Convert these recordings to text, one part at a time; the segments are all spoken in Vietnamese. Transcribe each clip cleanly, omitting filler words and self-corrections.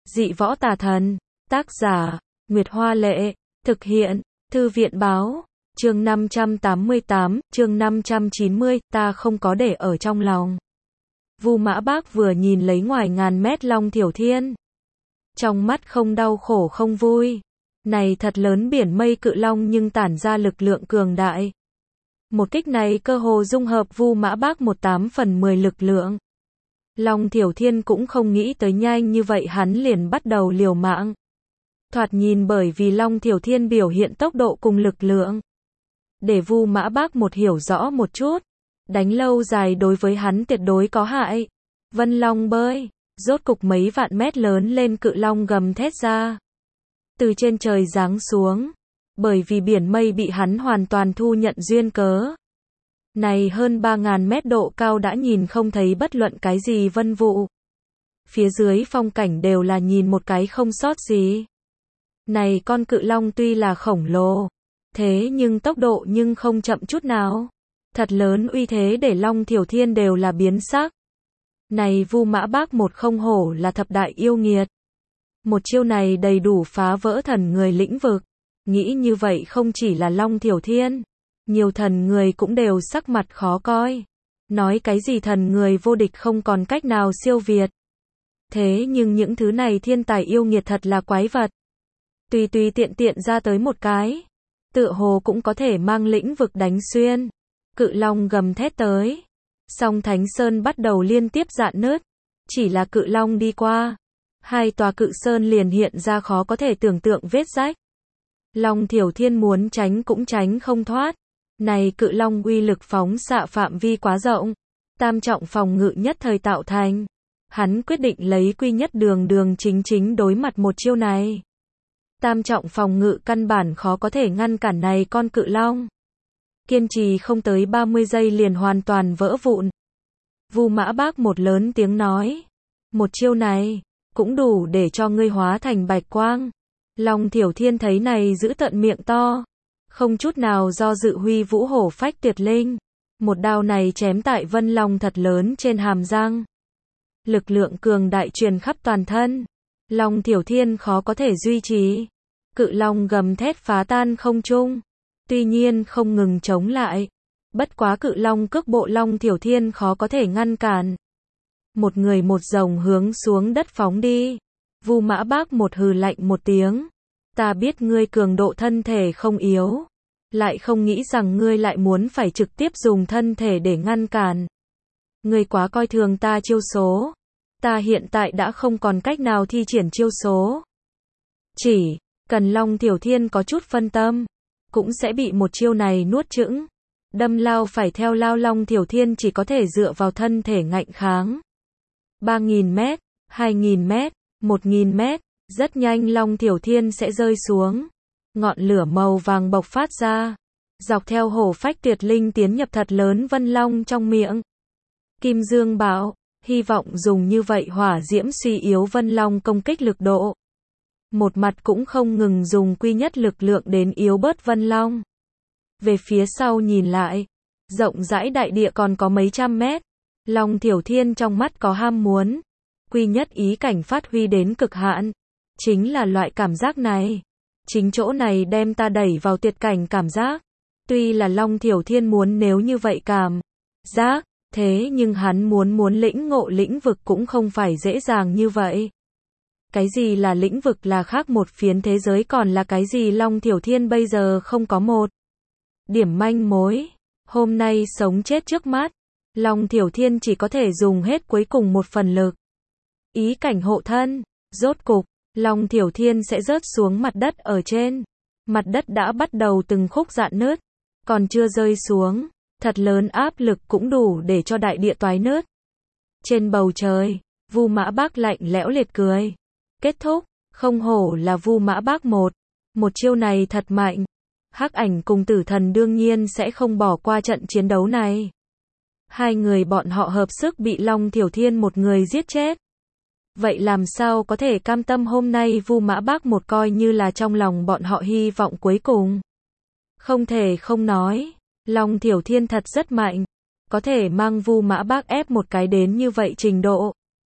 Dị võ tà thần. Tác giả, Nguyệt Hoa Lệ. Thực hiện, Thư viện Báo. Chương 588, chương 590, ta không có để ở trong lòng. Vu Mã Bác vừa nhìn lấy ngoài ngàn mét Long Thiểu Thiên. Trong mắt không đau khổ không vui. Này thật lớn biển mây cự long nhưng tản ra lực lượng cường đại. Một kích này cơ hồ dung hợp Vu Mã Bác 8/10 lực lượng. Long Thiểu Thiên cũng không nghĩ tới nhanh như vậy hắn liền bắt đầu liều mạng. Thoạt nhìn bởi vì Long Thiểu Thiên biểu hiện tốc độ cùng lực lượng. Để Vu Mã Bác hiểu rõ một chút. Đánh lâu dài đối với hắn tuyệt đối có hại. Vân Long bơi. Rốt cục mấy vạn mét lớn lên cự long gầm thét ra. Từ trên trời giáng xuống. Bởi vì biển mây bị hắn hoàn toàn thu nhận duyên cớ. Này hơn 3.000 mét độ cao đã nhìn không thấy bất luận cái gì vân vụ. Phía dưới phong cảnh đều là nhìn một cái không sót gì. Này con cự long tuy là khổng lồ. Thế nhưng tốc độ nhưng không chậm chút nào. Thật lớn uy thế để Long Thiểu Thiên đều là biến sắc. Này Vu Mã Bác không hổ là thập đại yêu nghiệt. Một chiêu này đầy đủ phá vỡ thần người lĩnh vực. Nghĩ như vậy không chỉ là Long Thiểu Thiên. Nhiều thần người cũng đều sắc mặt khó coi. Nói cái gì thần người vô địch không còn cách nào siêu việt. Thế nhưng những thứ này thiên tài yêu nghiệt thật là quái vật. Tùy tiện ra tới một cái. Tựa hồ cũng có thể mang lĩnh vực đánh xuyên. Cự long gầm thét tới. Song Thánh Sơn bắt đầu liên tiếp rạn nứt. Chỉ là cự long đi qua. Hai tòa cự sơn liền hiện ra khó có thể tưởng tượng vết rách. Long Thiểu Thiên muốn tránh cũng tránh không thoát. Này cự long uy lực phóng xạ phạm vi quá rộng. Tam trọng phòng ngự nhất thời tạo thành. Hắn quyết định lấy quy nhất đường chính đối mặt một chiêu này. Tam trọng phòng ngự căn bản khó có thể ngăn cản này con cự long. Kiên trì không tới 30 giây liền hoàn toàn vỡ vụn. Vu Mã Bác lớn tiếng nói. Một chiêu này, cũng đủ để cho ngươi hóa thành bạch quang. Long Thiểu Thiên thấy này giữ tận miệng to. Không chút nào do dự huy vũ hổ phách tuyệt linh. Một đao này chém tại Vân Long thật lớn trên hàm răng. Lực lượng cường đại truyền khắp toàn thân. Long Thiểu Thiên khó có thể duy trì. Cự long gầm thét phá tan không trung. Tuy nhiên không ngừng chống lại. Bất quá cự long cước bộ Long Thiểu Thiên khó có thể ngăn cản. Một người một rồng hướng xuống đất phóng đi. Vu Mã Bác hừ lạnh một tiếng. Ta biết ngươi cường độ thân thể không yếu. Lại không nghĩ rằng ngươi lại muốn phải trực tiếp dùng thân thể để ngăn cản. Ngươi quá coi thường ta chiêu số. Ta hiện tại đã không còn cách nào thi triển chiêu số. Chỉ cần Long Thiểu Thiên có chút phân tâm. Cũng sẽ bị một chiêu này nuốt chửng. Đâm lao phải theo lao. Long Thiểu Thiên chỉ có thể dựa vào thân thể ngạnh kháng. 3.000 mét, 2.000 mét, 1.000 mét. Rất nhanh Long Thiểu Thiên sẽ rơi xuống. Ngọn lửa màu vàng bộc phát ra. Dọc theo hổ phách tuyệt linh tiến nhập thật lớn Vân Long trong miệng. Kim Dương bảo, hy vọng dùng như vậy hỏa diễm suy yếu Vân Long công kích lực độ. Một mặt cũng không ngừng dùng quy nhất lực lượng đến yếu bớt Vân Long. Về phía sau nhìn lại, rộng rãi đại địa còn có mấy trăm mét. Long Thiểu Thiên trong mắt có ham muốn. Quy nhất ý cảnh phát huy đến cực hạn. Chính là loại cảm giác này. Chính chỗ này đem ta đẩy vào tuyệt cảnh cảm giác. Tuy là Long Thiểu Thiên muốn nếu như vậy cảm giác, thế nhưng hắn muốn lĩnh ngộ lĩnh vực cũng không phải dễ dàng như vậy. Cái gì là lĩnh vực là khác một phiến thế giới, còn là cái gì Long Thiểu Thiên bây giờ không có một điểm manh mối. Hôm nay sống chết trước mắt, Long Thiểu Thiên chỉ có thể dùng hết cuối cùng một phần lực. Ý cảnh hộ thân, rốt cục, Long Thiểu Thiên sẽ rớt xuống mặt đất ở trên. Mặt đất đã bắt đầu từng khúc rạn nứt, còn chưa rơi xuống, thật lớn áp lực cũng đủ để cho đại địa toái nứt. Trên bầu trời, Vu Mã Bác lạnh lẽo liệt cười. Kết thúc, không hổ là Vu Mã Bác một chiêu này thật mạnh. Hắc Ảnh cùng Tử Thần đương nhiên sẽ không bỏ qua trận chiến đấu này. Hai người bọn họ hợp sức bị Long Thiểu Thiên một người giết chết. Vậy làm sao có thể cam tâm hôm nay Vu Mã Bác coi như là trong lòng bọn họ hy vọng cuối cùng. Không thể không nói, Long Thiểu Thiên thật rất mạnh. Có thể mang Vu Mã Bác ép một cái đến như vậy trình độ.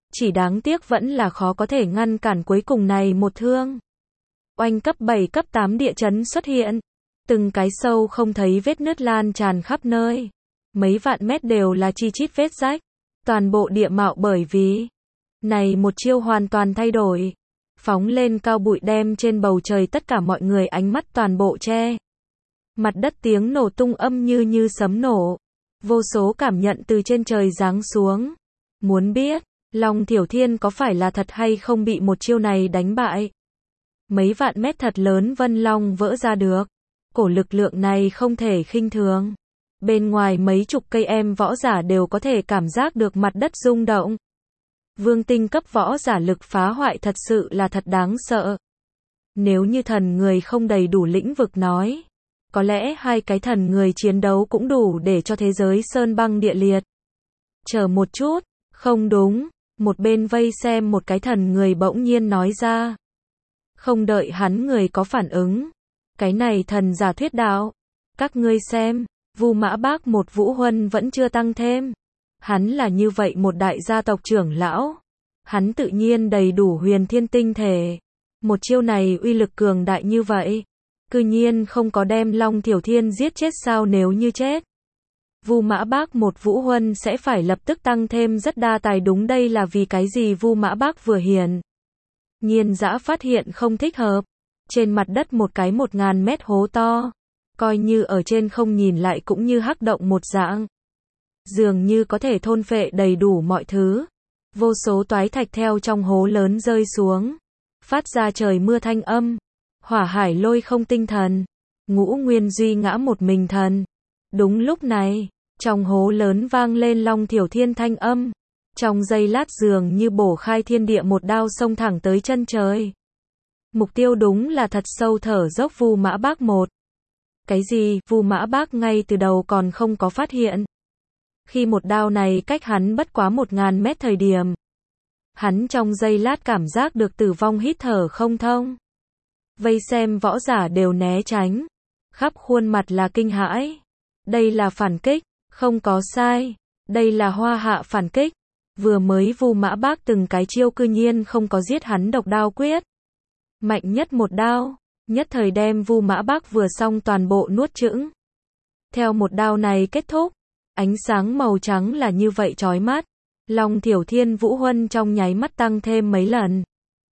chỉ đáng tiếc vẫn là khó có thể ngăn cản cuối cùng này một thương. Oanh, cấp 7 cấp 8 địa chấn xuất hiện. Từng cái sâu không thấy vết nứt lan tràn khắp nơi. Mấy vạn mét đều là chi chít vết rách. Toàn bộ địa mạo bởi vì này một chiêu hoàn toàn thay đổi. Phóng lên cao bụi đem trên bầu trời tất cả mọi người ánh mắt toàn bộ che. Mặt đất tiếng nổ tung âm như sấm nổ. Vô số cảm nhận từ trên trời giáng xuống. Muốn biết, Long Thiểu Thiên có phải là thật hay không bị một chiêu này đánh bại? Mấy vạn mét thật lớn vân long vỡ ra được. Cổ lực lượng này không thể khinh thường. Bên ngoài mấy chục cây em võ giả đều có thể cảm giác được mặt đất rung động. Vương tinh cấp võ giả lực phá hoại thật sự là thật đáng sợ. Nếu như thần người không đầy đủ lĩnh vực nói, có lẽ hai cái thần người chiến đấu cũng đủ để cho thế giới sơn băng địa liệt. Chờ một chút, không đúng, một bên vây xem một cái thần người bỗng nhiên nói ra. Không đợi hắn người có phản ứng. Cái này thần giả thuyết đạo. Các ngươi xem, Vu Mã Bác một Vũ Huân vẫn chưa tăng thêm. Hắn là như vậy một đại gia tộc trưởng lão. Hắn tự nhiên đầy đủ huyền thiên tinh thể. Một chiêu này uy lực cường đại như vậy. Cư nhiên không có đem Long Thiểu Thiên giết chết sao, nếu như chết. Vu Mã Bác một Vũ Huân sẽ phải lập tức tăng thêm rất đa tài, đúng đây là vì cái gì Vu Mã Bác vừa hiển nhiên dã phát hiện không thích hợp. Trên mặt đất một cái 1000 mét hố to. Coi như ở trên không nhìn lại cũng như hắc động một dạng. Dường như có thể thôn phệ đầy đủ mọi thứ. Vô số toái thạch theo trong hố lớn rơi xuống. Phát ra trời mưa thanh âm. Hỏa hải lôi không tinh thần. Ngũ Nguyên Duy ngã một mình thần. Đúng lúc này, trong hố lớn vang lên Long Thiểu Thiên thanh âm. Trong giây lát dường như bổ khai thiên địa, một đao xông thẳng tới chân trời. Mục tiêu đúng là thật sâu thở dốc Vu Mã Bác một. Cái gì? Vu Mã Bác ngay từ đầu còn không có phát hiện. Khi một đao này cách hắn bất quá 1000 mét thời điểm. Hắn trong giây lát cảm giác được tử vong, hít thở không thông. Vây xem võ giả đều né tránh. Khắp khuôn mặt là kinh hãi. Đây là phản kích, không có sai. Đây là Hoa Hạ phản kích. Vừa mới Vu Mã Bác từng cái chiêu cư nhiên không có giết hắn độc đao quyết. Mạnh nhất một đao, nhất thời đem Vu Mã Bác vừa xong toàn bộ nuốt chửng. Theo một đao này kết thúc, ánh sáng màu trắng là như vậy chói mắt. Long Thiểu Thiên Vũ Huân trong nháy mắt tăng thêm mấy lần.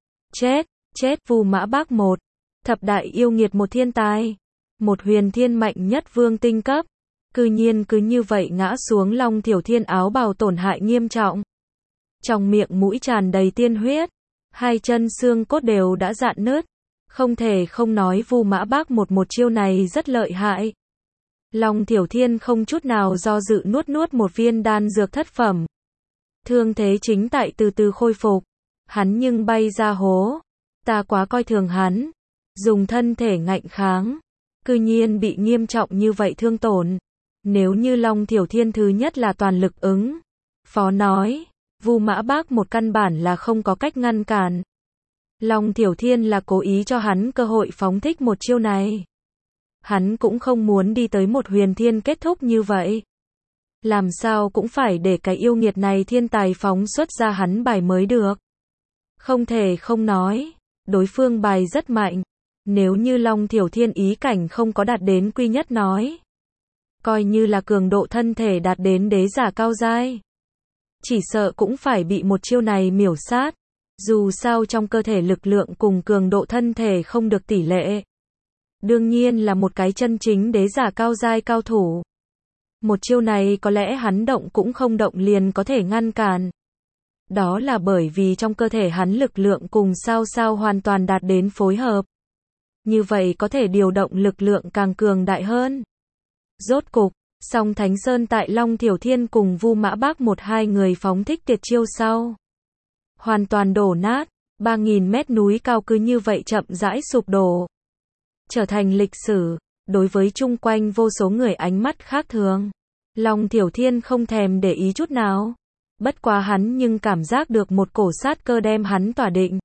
Chết Vu Mã Bác một. Thập đại yêu nghiệt một thiên tài. Một huyền thiên mạnh nhất vương tinh cấp. Cư nhiên cứ như vậy ngã xuống. Long Thiểu Thiên áo bào tổn hại nghiêm trọng. Trong miệng mũi tràn đầy tiên huyết. Hai chân xương cốt đều đã rạn nứt. Không thể không nói Vu Mã Bác một chiêu này rất lợi hại. Long Thiểu Thiên không chút nào do dự nuốt một viên đan dược thất phẩm. Thương thế chính tại từ từ khôi phục. Hắn nhưng bay ra hố. Ta quá coi thường hắn. Dùng thân thể ngạnh kháng. Cư nhiên bị nghiêm trọng như vậy thương tổn. Nếu như Long Thiểu Thiên thứ nhất là toàn lực ứng phó nói, Vu Mã Bác một căn bản là không có cách ngăn cản. Long Thiểu Thiên là cố ý cho hắn cơ hội phóng thích một chiêu này. Hắn cũng không muốn đi tới một huyền thiên kết thúc như vậy. Làm sao cũng phải để cái yêu nghiệt này thiên tài phóng xuất ra hắn bài mới được. Không thể không nói, đối phương bài rất mạnh. Nếu như Long Thiểu Thiên ý cảnh không có đạt đến quy nhất nói, coi như là cường độ thân thể đạt đến đế giả cao giai, chỉ sợ cũng phải bị một chiêu này miểu sát. Dù sao trong cơ thể lực lượng cùng cường độ thân thể không được tỷ lệ. Đương nhiên là một cái chân chính đế giả cao giai cao thủ. Một chiêu này có lẽ hắn động cũng không động liền có thể ngăn cản. Đó là bởi vì trong cơ thể hắn lực lượng cùng sao hoàn toàn đạt đến phối hợp. Như vậy có thể điều động lực lượng càng cường đại hơn. Rốt cục, Song Thánh Sơn tại Long Thiểu Thiên cùng Vu Mã Bác hai người phóng thích tuyệt chiêu sau. Hoàn toàn đổ nát, 3000 mét núi cao cứ như vậy chậm rãi sụp đổ. Trở thành lịch sử, đối với chung quanh vô số người ánh mắt khác thường. Long Thiểu Thiên không thèm để ý chút nào. Bất quá hắn nhưng cảm giác được một cổ sát cơ đem hắn tỏa định.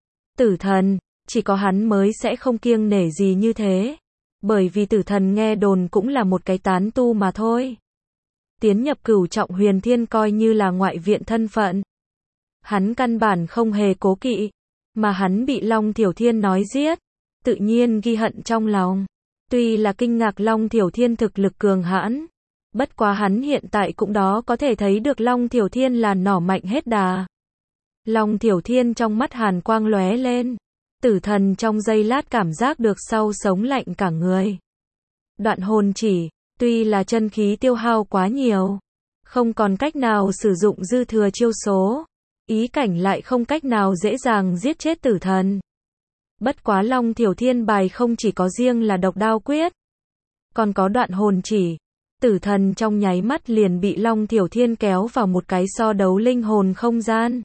Tử thần, chỉ có hắn mới sẽ không kiêng nể gì như thế. Bởi vì tử thần nghe đồn cũng là một cái tán tu mà thôi. Tiến nhập cửu trọng huyền thiên coi như là ngoại viện thân phận. Hắn căn bản không hề cố kỵ, mà hắn bị Long Thiểu Thiên nói giết, tự nhiên ghi hận trong lòng. Tuy là kinh ngạc Long Thiểu Thiên thực lực cường hãn, bất quá hắn hiện tại cũng đó có thể thấy được Long Thiểu Thiên là nỏ mạnh hết đà. Long Thiểu Thiên trong mắt hàn quang lóe lên, tử thần trong giây lát cảm giác được sau sống lạnh cả người. Đoạn hồn chỉ, tuy là chân khí tiêu hao quá nhiều, không còn cách nào sử dụng dư thừa chiêu số, ý cảnh lại không cách nào dễ dàng giết chết tử thần. Bất quá Long Thiểu Thiên bài không chỉ có riêng là độc đao quyết, còn có đoạn hồn chỉ. Tử thần trong nháy mắt liền bị Long Thiểu Thiên kéo vào một cái so đấu linh hồn không gian.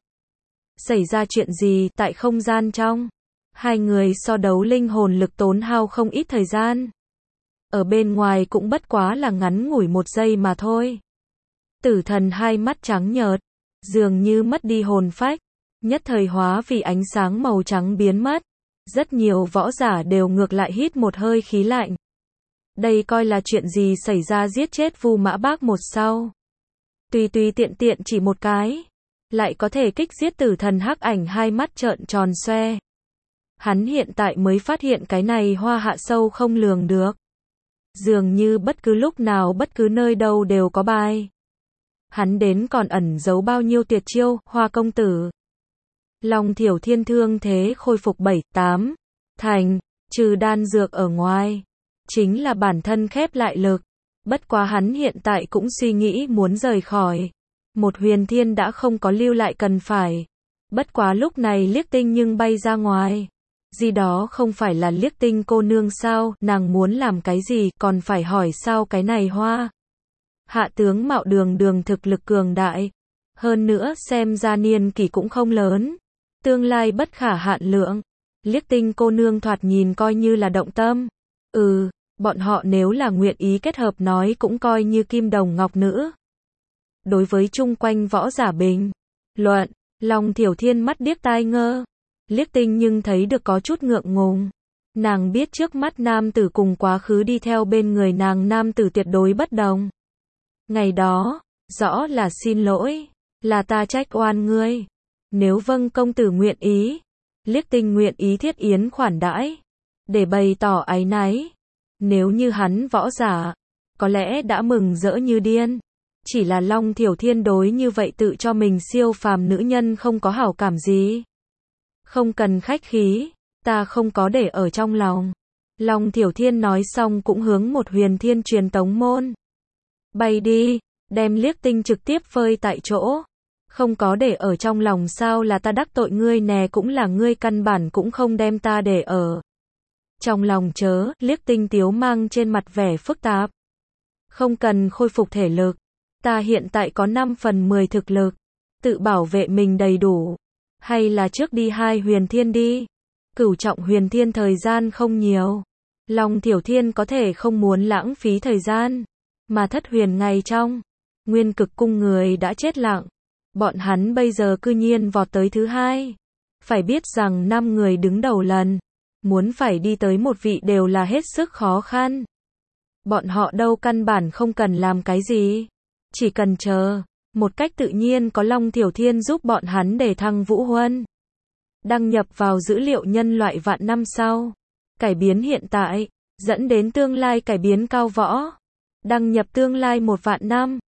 Xảy ra chuyện gì tại không gian trong? Hai người so đấu linh hồn lực tốn hao không ít thời gian. Ở bên ngoài cũng bất quá là ngắn ngủi 1 giây mà thôi. Tử thần hai mắt trắng nhợt, dường như mất đi hồn phách, nhất thời hóa vì ánh sáng màu trắng biến mất. Rất nhiều võ giả đều ngược lại hít một hơi khí lạnh. Đây coi là chuyện gì xảy ra, giết chết Vu Mã Bác một sau. Tùy tiện chỉ một cái, lại có thể kích giết tử thần hắc ảnh, hai mắt trợn tròn xoe. Hắn hiện tại mới phát hiện cái này Hoa Hạ sâu không lường được. Dường như bất cứ lúc nào bất cứ nơi đâu đều có bài. Hắn đến còn ẩn giấu bao nhiêu tuyệt chiêu, Hoa công tử. Long Thiểu Thiên thương thế khôi phục 7-8 thành, trừ đan dược ở ngoài, chính là bản thân khép lại lực. Bất quá hắn hiện tại cũng suy nghĩ muốn rời khỏi. Một huyền thiên đã không có lưu lại cần phải. Bất quá lúc này Liếc Tinh nhưng bay ra ngoài. Gì đó không phải là Liếc Tinh cô nương sao, nàng muốn làm cái gì, còn phải hỏi sao cái này Hoa Hạ tướng mạo đường thực lực cường đại. Hơn nữa xem ra niên kỷ cũng không lớn. Tương lai bất khả hạn lượng. Liếc Tinh cô nương thoạt nhìn coi như là động tâm. Bọn họ nếu là nguyện ý kết hợp nói cũng coi như kim đồng ngọc nữ. Đối với chung quanh võ giả bình luận, Long Thiểu Thiên mắt điếc tai ngơ. Liếc Tinh nhưng thấy được có chút ngượng ngùng. Nàng biết trước mắt nam tử cùng quá khứ đi theo bên người nàng nam tử tuyệt đối bất đồng. Ngày đó, rõ là xin lỗi, là ta trách oan ngươi. Nếu vâng công tử nguyện ý, Liếc Tinh nguyện ý thiết yến khoản đãi, để bày tỏ áy náy. Nếu như hắn võ giả, có lẽ đã mừng rỡ như điên. Chỉ là Long Thiểu Thiên đối như vậy tự cho mình siêu phàm nữ nhân không có hảo cảm gì. Không cần khách khí, ta không có để ở trong lòng. Long Thiểu Thiên nói xong cũng hướng một huyền thiên truyền tống môn. Bay đi, đem Liếc Tinh trực tiếp phơi tại chỗ. Không có để ở trong lòng sao, là ta đắc tội ngươi nè, cũng là ngươi căn bản cũng không đem ta để ở trong lòng chớ. Liếc Tinh tiếu mang trên mặt vẻ phức tạp. Không cần khôi phục thể lực. Ta hiện tại có 5/10 thực lực. Tự bảo vệ mình đầy đủ. Hay là trước đi 2 huyền thiên đi. Cửu trọng huyền thiên thời gian không nhiều. Long Thiểu Thiên có thể không muốn lãng phí thời gian. Mà thất huyền ngày trong Nguyên Cực cung người đã chết lặng. Bọn hắn bây giờ cư nhiên vọt tới thứ 2. Phải biết rằng 5 người đứng đầu lần, muốn phải đi tới một vị đều là hết sức khó khăn. Bọn họ đâu căn bản không cần làm cái gì. Chỉ cần chờ. Một cách tự nhiên có Long Thiểu Thiên giúp bọn hắn để thăng vũ huân. Đăng nhập vào dữ liệu nhân loại vạn năm sau. Cải biến hiện tại, dẫn đến tương lai cải biến cao võ. Đăng nhập tương lai 1 vạn năm.